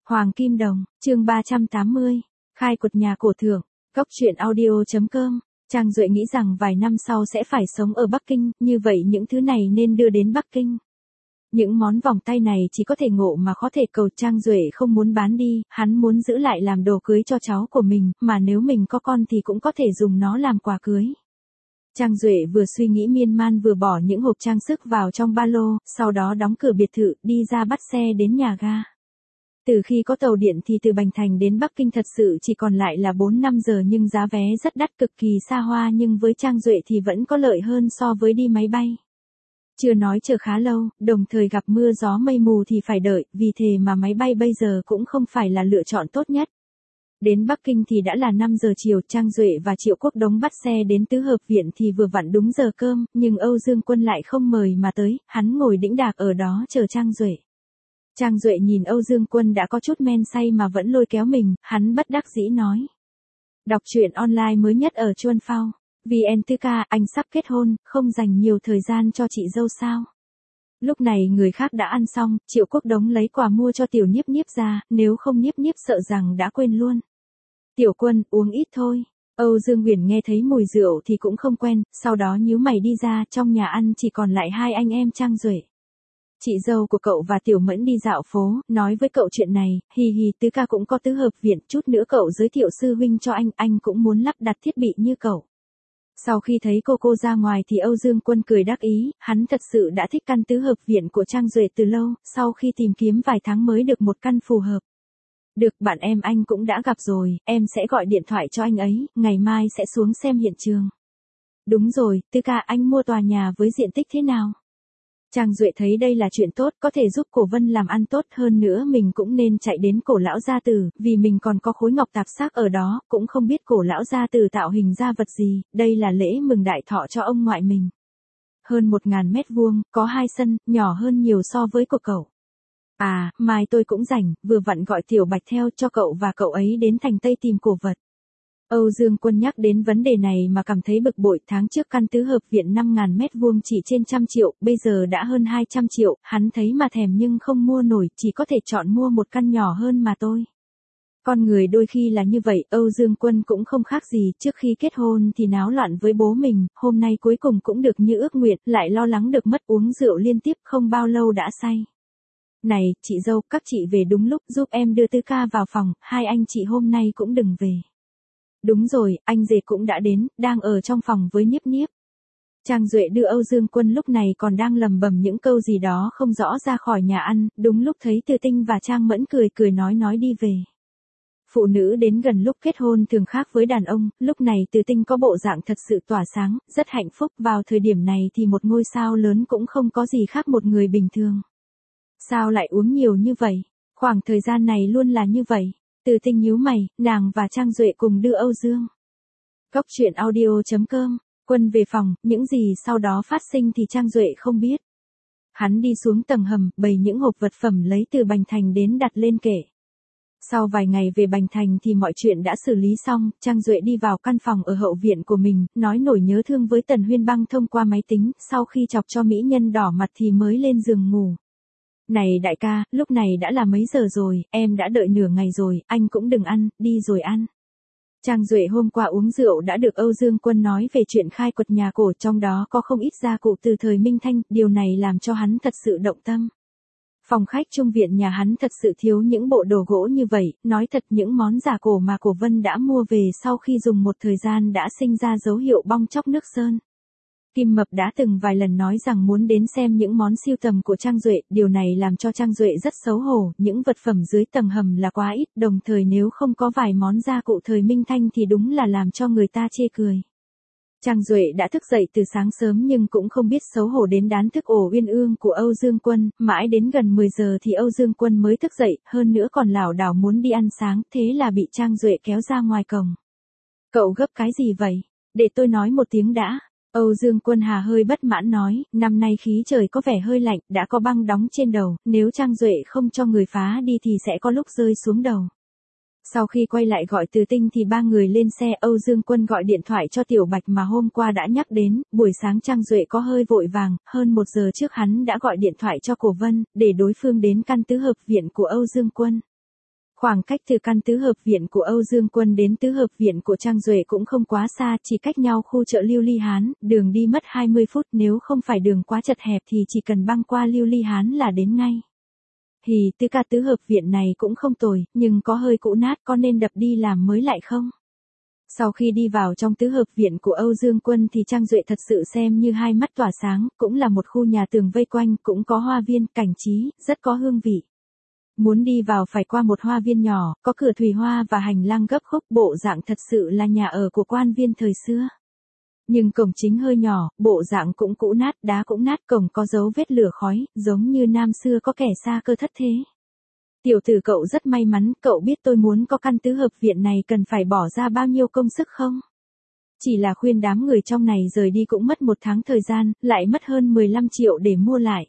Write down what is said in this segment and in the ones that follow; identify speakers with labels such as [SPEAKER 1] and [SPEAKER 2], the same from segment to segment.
[SPEAKER 1] Hoàng Kim Đồng, chương 380, khai quật nhà cổ thượng, Cốc truyện audio.com. Trang Duệ nghĩ rằng vài năm sau sẽ phải sống ở Bắc Kinh, như vậy những thứ này nên đưa đến Bắc Kinh. Những món vòng tay này chỉ có thể ngộ mà khó thể cầu. Trang Duệ không muốn bán đi, hắn muốn giữ lại làm đồ cưới cho cháu của mình, mà nếu mình có con thì cũng có thể dùng nó làm quà cưới. Trang Duệ vừa suy nghĩ miên man vừa bỏ những hộp trang sức vào trong ba lô, sau đó đóng cửa biệt thự, đi ra bắt xe đến nhà ga. Từ khi có tàu điện thì từ Bành Thành đến Bắc Kinh thật sự chỉ còn lại là 4-5 giờ, nhưng giá vé rất đắt, cực kỳ xa hoa, nhưng với Trang Duệ thì vẫn có lợi hơn so với đi máy bay. Chưa nói chờ khá lâu, đồng thời gặp mưa gió mây mù thì phải đợi, vì thế mà máy bay bây giờ cũng không phải là lựa chọn tốt nhất. Đến Bắc Kinh thì đã là 5 giờ chiều, Trang Duệ và Triệu Quốc Đống bắt xe đến Tứ Hợp Viện thì vừa vặn đúng giờ cơm, nhưng Âu Dương Quân lại không mời mà tới, hắn ngồi đĩnh đạc ở đó chờ Trang Duệ. Trang Duệ nhìn Âu Dương Quân đã có chút men say mà vẫn lôi kéo mình, hắn bất đắc dĩ nói. Đọc truyện online mới nhất ở Chuan Phao. VN Tư Ca, anh sắp kết hôn, không dành nhiều thời gian cho chị dâu sao? Lúc này người khác đã ăn xong, Triệu Quốc Đống lấy quà mua cho Tiểu Niếp Niếp ra, nếu không Niếp Niếp sợ rằng đã quên luôn. Tiểu Quân, uống ít thôi. Âu Dương Huyền nghe thấy mùi rượu thì cũng không quen, sau đó nhíu mày đi ra, trong nhà ăn chỉ còn lại hai anh em Trang Duệ. Chị dâu của cậu và Tiểu Mẫn đi dạo phố, nói với cậu chuyện này, hi hi, Tứ Ca cũng có Tứ Hợp Viện, chút nữa cậu giới thiệu sư huynh cho anh cũng muốn lắp đặt thiết bị như cậu. Sau khi thấy cô ra ngoài thì Âu Dương Quân cười đắc ý, hắn thật sự đã thích căn Tứ Hợp Viện của Trang Duệ từ lâu, sau khi tìm kiếm vài tháng mới được một căn phù hợp. Được, bạn em anh cũng đã gặp rồi, em sẽ gọi điện thoại cho anh ấy, ngày mai sẽ xuống xem hiện trường. Đúng rồi, Tư Ca, anh mua tòa nhà với diện tích thế nào? Trang Duệ thấy đây là chuyện tốt, có thể giúp Cổ Vân làm ăn tốt, hơn nữa mình cũng nên chạy đến Cổ lão gia tử, vì mình còn có khối ngọc tạp xác ở đó, cũng không biết Cổ lão gia tử tạo hình ra vật gì, đây là lễ mừng đại thọ cho ông ngoại mình. Hơn 1.000 mét vuông, có 2 sân, nhỏ hơn nhiều so với của cậu. À, mai tôi cũng rảnh, vừa vặn gọi Tiểu Bạch theo cho cậu và cậu ấy đến thành Tây tìm cổ vật. Âu Dương Quân nhắc đến vấn đề này mà cảm thấy bực bội, tháng trước căn Tứ Hợp Viện 5.000 mét vuông chỉ trên 100 triệu, bây giờ đã hơn 200 triệu, hắn thấy mà thèm nhưng không mua nổi, chỉ có thể chọn mua một căn nhỏ hơn mà thôi. Con người đôi khi là như vậy, Âu Dương Quân cũng không khác gì, trước khi kết hôn thì náo loạn với bố mình, hôm nay cuối cùng cũng được như ước nguyện, lại lo lắng được mất, uống rượu liên tiếp không bao lâu đã say. Này, chị dâu, các chị về đúng lúc, giúp em đưa Tư Ca vào phòng, hai anh chị hôm nay cũng đừng về. Đúng rồi, anh rể cũng đã đến, đang ở trong phòng với Niếp Niếp. Trang Duệ đưa Âu Dương Quân lúc này còn đang lầm bầm những câu gì đó không rõ ra khỏi nhà ăn, đúng lúc thấy Từ Tinh và Trang Mẫn cười nói đi về. Phụ nữ đến gần lúc kết hôn thường khác với đàn ông, lúc này Từ Tinh có bộ dạng thật sự tỏa sáng, rất hạnh phúc, vào thời điểm này thì một ngôi sao lớn cũng không có gì khác một người bình thường. Sao lại uống nhiều như vậy? Khoảng thời gian này luôn là như vậy. Từ Tinh nhíu mày, nàng và Trang Duệ cùng đưa Âu Dương. Cốc truyện audio.com, Quân về phòng, những gì sau đó phát sinh thì Trang Duệ không biết. Hắn đi xuống tầng hầm, bày những hộp vật phẩm lấy từ Bành Thành đến đặt lên kệ. Sau vài ngày về Bành Thành thì mọi chuyện đã xử lý xong, Trang Duệ đi vào căn phòng ở hậu viện của mình, nói nổi nhớ thương với Tần Huyên Băng thông qua máy tính, sau khi chọc cho mỹ nhân đỏ mặt thì mới lên giường ngủ. Này đại ca, lúc này đã là mấy giờ rồi, em đã đợi nửa ngày rồi, anh cũng đừng ăn, đi rồi ăn. Trang Duệ hôm qua uống rượu đã được Âu Dương Quân nói về chuyện khai quật nhà cổ, trong đó có không ít gia cụ từ thời Minh Thanh, điều này làm cho hắn thật sự động tâm. Phòng khách trung viện nhà hắn thật sự thiếu những bộ đồ gỗ như vậy, nói thật những món giả cổ mà Cổ Vân đã mua về sau khi dùng một thời gian đã sinh ra dấu hiệu bong tróc nước sơn. Kim Mập đã từng vài lần nói rằng muốn đến xem những món sưu tầm của Trang Duệ, điều này làm cho Trang Duệ rất xấu hổ, những vật phẩm dưới tầng hầm là quá ít, đồng thời nếu không có vài món gia cụ thời Minh Thanh thì đúng là làm cho người ta chê cười. Trang Duệ đã thức dậy từ sáng sớm nhưng cũng không biết xấu hổ đến đán thức ổ uyên ương của Âu Dương Quân, mãi đến gần 10 giờ thì Âu Dương Quân mới thức dậy, hơn nữa còn lảo đảo muốn đi ăn sáng, thế là bị Trang Duệ kéo ra ngoài cổng. Cậu gấp cái gì vậy? Để tôi nói một tiếng đã. Âu Dương Quân Hà hơi bất mãn nói, năm nay khí trời có vẻ hơi lạnh, đã có băng đóng trên đầu, nếu Trang Duệ không cho người phá đi thì sẽ có lúc rơi xuống đầu. Sau khi quay lại gọi Từ Tinh thì ba người lên xe, Âu Dương Quân gọi điện thoại cho Tiểu Bạch mà hôm qua đã nhắc đến, buổi sáng Trang Duệ có hơi vội vàng, hơn 1 giờ trước hắn đã gọi điện thoại cho Cổ Vân, để đối phương đến căn Tứ Hợp Viện của Âu Dương Quân. Khoảng cách từ căn tứ hợp viện của Âu Dương Quân đến tứ hợp viện của Trang Duệ cũng không quá xa, chỉ cách nhau khu chợ Lưu Ly Hán, đường đi mất 20 phút, nếu không phải đường quá chật hẹp thì chỉ cần băng qua Lưu Ly Hán là đến ngay. Tứ ca tứ hợp viện này cũng không tồi, nhưng có hơi cũ nát, có nên đập đi làm mới lại không? Sau khi đi vào trong tứ hợp viện của Âu Dương Quân thì Trang Duệ thật sự xem như hai mắt tỏa sáng, cũng là một khu nhà tường vây quanh, cũng có hoa viên, cảnh trí, rất có hương vị. Muốn đi vào phải qua một hoa viên nhỏ, có cửa thủy hoa và hành lang gấp khúc, bộ dạng thật sự là nhà ở của quan viên thời xưa. Nhưng cổng chính hơi nhỏ, bộ dạng cũng cũ nát, đá cũng nát, cổng có dấu vết lửa khói, giống như năm xưa có kẻ xa cơ thất thế. Tiểu tử cậu rất may mắn, cậu biết tôi muốn có căn tứ hợp viện này cần phải bỏ ra bao nhiêu công sức không? Chỉ là khuyên đám người trong này rời đi cũng mất 1 tháng thời gian, lại mất hơn 15 triệu để mua lại.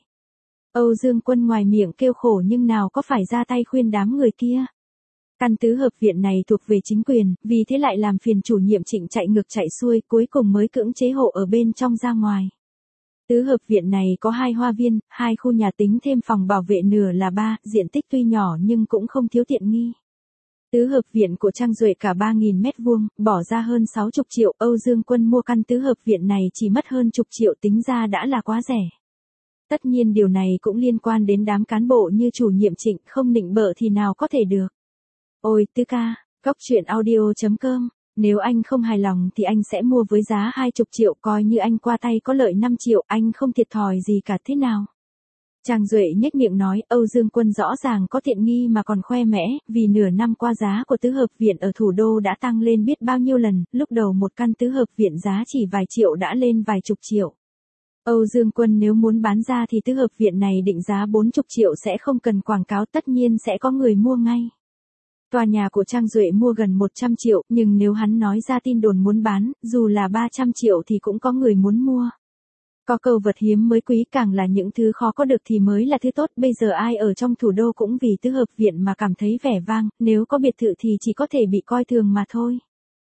[SPEAKER 1] Âu Dương Quân ngoài miệng kêu khổ nhưng nào có phải ra tay khuyên đám người kia. Căn tứ hợp viện này thuộc về chính quyền, vì thế lại làm phiền chủ nhiệm Trịnh chạy ngược chạy xuôi, cuối cùng mới cưỡng chế hộ ở bên trong ra ngoài. Tứ hợp viện này có 2 hoa viên, 2 khu nhà tính thêm phòng bảo vệ nửa là 3, diện tích tuy nhỏ nhưng cũng không thiếu tiện nghi. Tứ hợp viện của Trang Duệ cả 3.000 mét vuông, bỏ ra hơn 60 triệu, Âu Dương Quân mua căn tứ hợp viện này chỉ mất hơn chục triệu, tính ra đã là quá rẻ. Tất nhiên điều này cũng liên quan đến đám cán bộ như chủ nhiệm Trịnh, không nịnh bợ thì nào có thể được. Ôi tứ ca, coctruyện.audio.com, nếu anh không hài lòng thì anh sẽ mua với giá 20 triệu, coi như anh qua tay có lợi 5 triệu, anh không thiệt thòi gì cả thế nào. Trang Duệ nhếch miệng nói, Âu Dương Quân rõ ràng có tiện nghi mà còn khoe mẽ, vì nửa năm qua giá của tứ hợp viện ở thủ đô đã tăng lên biết bao nhiêu lần, lúc đầu một căn tứ hợp viện giá chỉ vài triệu đã lên vài chục triệu. Âu Dương Quân nếu muốn bán ra thì tứ hợp viện này định giá 40 triệu sẽ không cần quảng cáo, tất nhiên sẽ có người mua ngay. Tòa nhà của Trang Duệ mua gần 100 triệu, nhưng nếu hắn nói ra tin đồn muốn bán, dù là 300 triệu thì cũng có người muốn mua. Có câu vật hiếm mới quý, càng là những thứ khó có được thì mới là thứ tốt, bây giờ ai ở trong thủ đô cũng vì tứ hợp viện mà cảm thấy vẻ vang, nếu có biệt thự thì chỉ có thể bị coi thường mà thôi.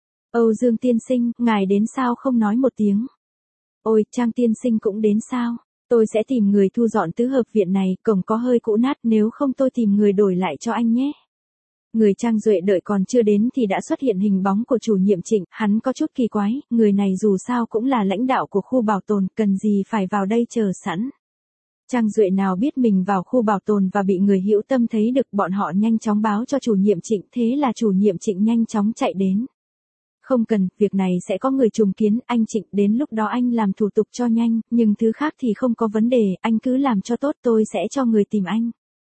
[SPEAKER 1] Âu Dương tiên sinh, ngài đến sao không nói một tiếng? Ôi, Trang tiên sinh cũng đến sao? Tôi sẽ tìm người thu dọn tứ hợp viện này, cổng có hơi cũ nát, nếu không tôi tìm người đổi lại cho anh nhé. Người Trang Duệ đợi còn chưa đến thì đã xuất hiện hình bóng của chủ nhiệm Trịnh, hắn có chút kỳ quái, người này dù sao cũng là lãnh đạo của khu bảo tồn, cần gì phải vào đây chờ sẵn. Trang Duệ nào biết mình vào khu bảo tồn và bị người hữu tâm thấy được, bọn họ nhanh chóng báo cho chủ nhiệm Trịnh, thế là chủ nhiệm Trịnh nhanh chóng chạy đến. Không cần, việc này sẽ có người trùng kiến, anh Trịnh, đến lúc đó anh làm thủ tục cho nhanh, nhưng thứ khác thì không có vấn đề, anh cứ làm cho tốt, tôi sẽ cho người tìm anh.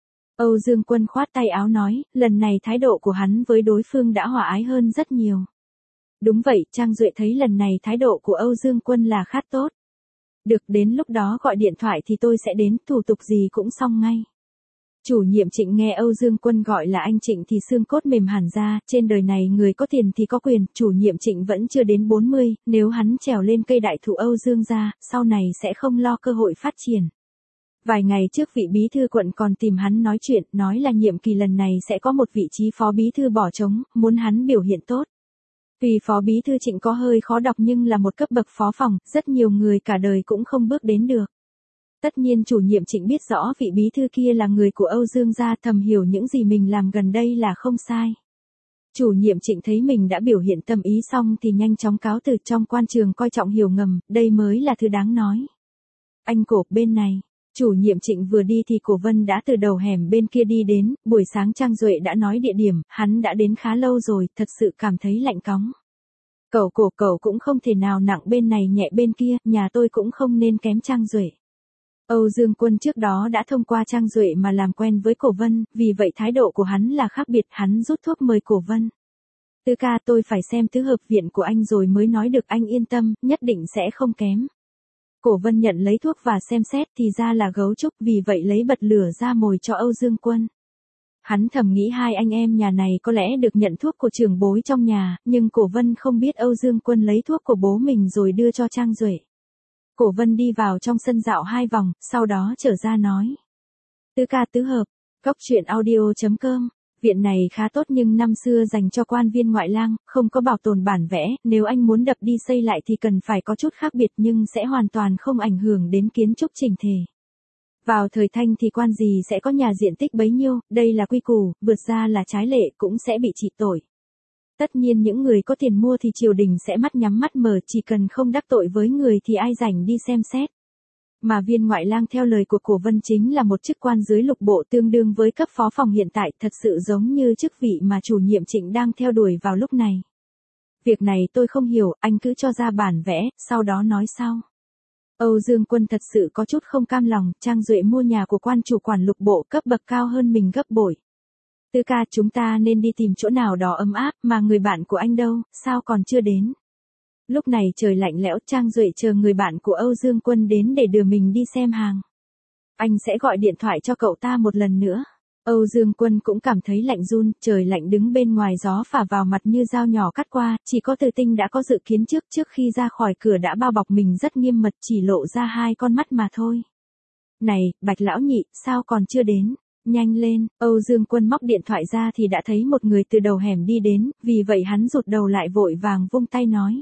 [SPEAKER 1] Âu Dương Quân khoát tay áo nói, lần này thái độ của hắn với đối phương đã hòa ái hơn rất nhiều. Đúng vậy, Trang Duệ thấy lần này thái độ của Âu Dương Quân là khá tốt. Được, đến lúc đó gọi điện thoại thì tôi sẽ đến, thủ tục gì cũng xong ngay. Chủ nhiệm Trịnh nghe Âu Dương Quân gọi là anh Trịnh thì xương cốt mềm hẳn ra, trên đời này người có tiền thì có quyền, chủ nhiệm Trịnh vẫn chưa đến 40, nếu hắn trèo lên cây đại thụ Âu Dương gia, sau này sẽ không lo cơ hội phát triển. Vài ngày trước vị bí thư quận còn tìm hắn nói chuyện, nói là nhiệm kỳ lần này sẽ có một vị trí phó bí thư bỏ trống, muốn hắn biểu hiện tốt. Tuy phó bí thư Trịnh có hơi khó đọc nhưng là một cấp bậc phó phòng, rất nhiều người cả đời cũng không bước đến được. Tất nhiên chủ nhiệm Trịnh biết rõ vị bí thư kia là người của Âu Dương gia, thầm hiểu những gì mình làm gần đây là không sai. Chủ nhiệm Trịnh thấy mình đã biểu hiện tâm ý xong thì nhanh chóng cáo từ, trong quan trường coi trọng hiểu ngầm, đây mới là thứ đáng nói. Anh Cổ, bên này. Chủ nhiệm Trịnh vừa đi thì Cổ Vân đã từ đầu hẻm bên kia đi đến, buổi sáng Trang Duệ đã nói địa điểm, hắn đã đến khá lâu rồi, thật sự cảm thấy lạnh cóng. Cậu cũng không thể nào nặng bên này nhẹ bên kia, nhà tôi cũng không nên kém Trang Duệ. Âu Dương Quân trước đó đã thông qua Trang Duệ mà làm quen với Cổ Vân, vì vậy thái độ của hắn là khác biệt, hắn rút thuốc mời Cổ Vân. Tứ ca, tôi phải xem tứ hợp viện của anh rồi mới nói được, anh yên tâm, nhất định sẽ không kém. Cổ Vân nhận lấy thuốc và xem xét thì ra là gấu trúc, vì vậy lấy bật lửa ra mồi cho Âu Dương Quân. Hắn thầm nghĩ hai anh em nhà này có lẽ được nhận thuốc của trưởng bối trong nhà, nhưng Cổ Vân không biết Âu Dương Quân lấy thuốc của bố mình rồi đưa cho Trang Duệ. Cổ Vân đi vào trong sân dạo 2 vòng, sau đó trở ra nói. Tứ ca tứ hợp, coctruyện.audio.com. Viện này khá tốt nhưng năm xưa dành cho quan viên ngoại lang, không có bảo tồn bản vẽ, nếu anh muốn đập đi xây lại thì cần phải có chút khác biệt nhưng sẽ hoàn toàn không ảnh hưởng đến kiến trúc chỉnh thể. Vào thời Thanh thì quan gì sẽ có nhà diện tích bấy nhiêu, đây là quy củ, vượt ra là trái lệ cũng sẽ bị trị tội. Tất nhiên những người có tiền mua thì triều đình sẽ mắt nhắm mắt mở, chỉ cần không đắc tội với người thì ai rảnh đi xem xét. Mà viên ngoại lang theo lời của Cổ Vân chính là một chức quan dưới lục bộ tương đương với cấp phó phòng hiện tại, thật sự giống như chức vị mà chủ nhiệm Trịnh đang theo đuổi vào lúc này. Việc này tôi không hiểu, anh cứ cho ra bản vẽ, sau đó nói sau. Âu Dương Quân thật sự có chút không cam lòng, Trang Duệ mua nhà của quan chủ quản lục bộ cấp bậc cao hơn mình gấp bội. Tư ca, chúng ta nên đi tìm chỗ nào đó ấm áp, mà người bạn của anh đâu, sao còn chưa đến? Lúc này trời lạnh lẽo, Trang Duệ chờ người bạn của Âu Dương Quân đến để đưa mình đi xem hàng. Anh sẽ gọi điện thoại cho cậu ta một lần nữa. Âu Dương Quân cũng cảm thấy lạnh run, trời lạnh đứng bên ngoài gió phả vào mặt như dao nhỏ cắt qua, chỉ có Từ Tinh đã có dự kiến trước khi ra khỏi cửa đã bao bọc mình rất nghiêm mật, chỉ lộ ra 2 con mắt mà thôi. Này, Bạch lão nhị, sao còn chưa đến? Nhanh lên, Âu Dương Quân móc điện thoại ra thì đã thấy một người từ đầu hẻm đi đến, vì vậy hắn rụt đầu lại vội vàng vung tay nói.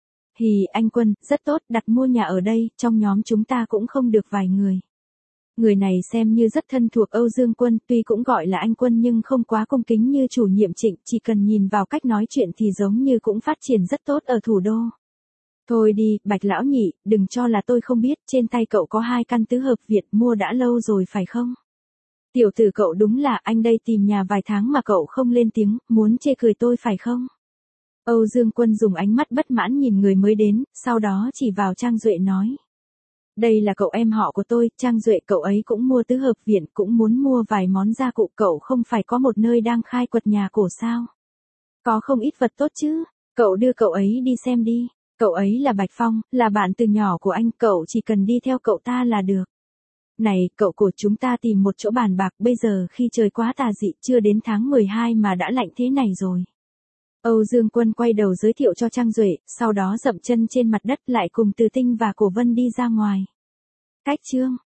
[SPEAKER 1] Hì, anh Quân, rất tốt, đặt mua nhà ở đây, trong nhóm chúng ta cũng không được vài người. Người này xem như rất thân thuộc Âu Dương Quân, tuy cũng gọi là anh Quân nhưng không quá cung kính như chủ nhiệm Trịnh, chỉ cần nhìn vào cách nói chuyện thì giống như cũng phát triển rất tốt ở thủ đô. Thôi đi, Bạch lão nhị, đừng cho là tôi không biết, trên tay cậu có 2 căn tứ hợp viện mua đã lâu rồi phải không? Tiểu tử cậu đúng là, anh đây tìm nhà vài tháng mà cậu không lên tiếng, muốn chê cười tôi phải không? Âu Dương Quân dùng ánh mắt bất mãn nhìn người mới đến, sau đó chỉ vào Trang Duệ nói. Đây là cậu em họ của tôi, Trang Duệ, cậu ấy cũng mua tứ hợp viện, cũng muốn mua vài món gia cụ, cậu không phải có một nơi đang khai quật nhà cổ sao? Có không ít vật tốt chứ, cậu đưa cậu ấy đi xem đi, cậu ấy là Bạch Phong, là bạn từ nhỏ của anh, cậu chỉ cần đi theo cậu ta là được. Này, cậu của chúng ta tìm một chỗ bàn bạc, bây giờ khi trời quá tà dị, chưa đến tháng 12 mà đã lạnh thế này rồi. Âu Dương Quân quay đầu giới thiệu cho Trang Duệ, sau đó dậm chân trên mặt đất lại cùng Từ Tinh và Cổ Vân đi ra ngoài. Cách chương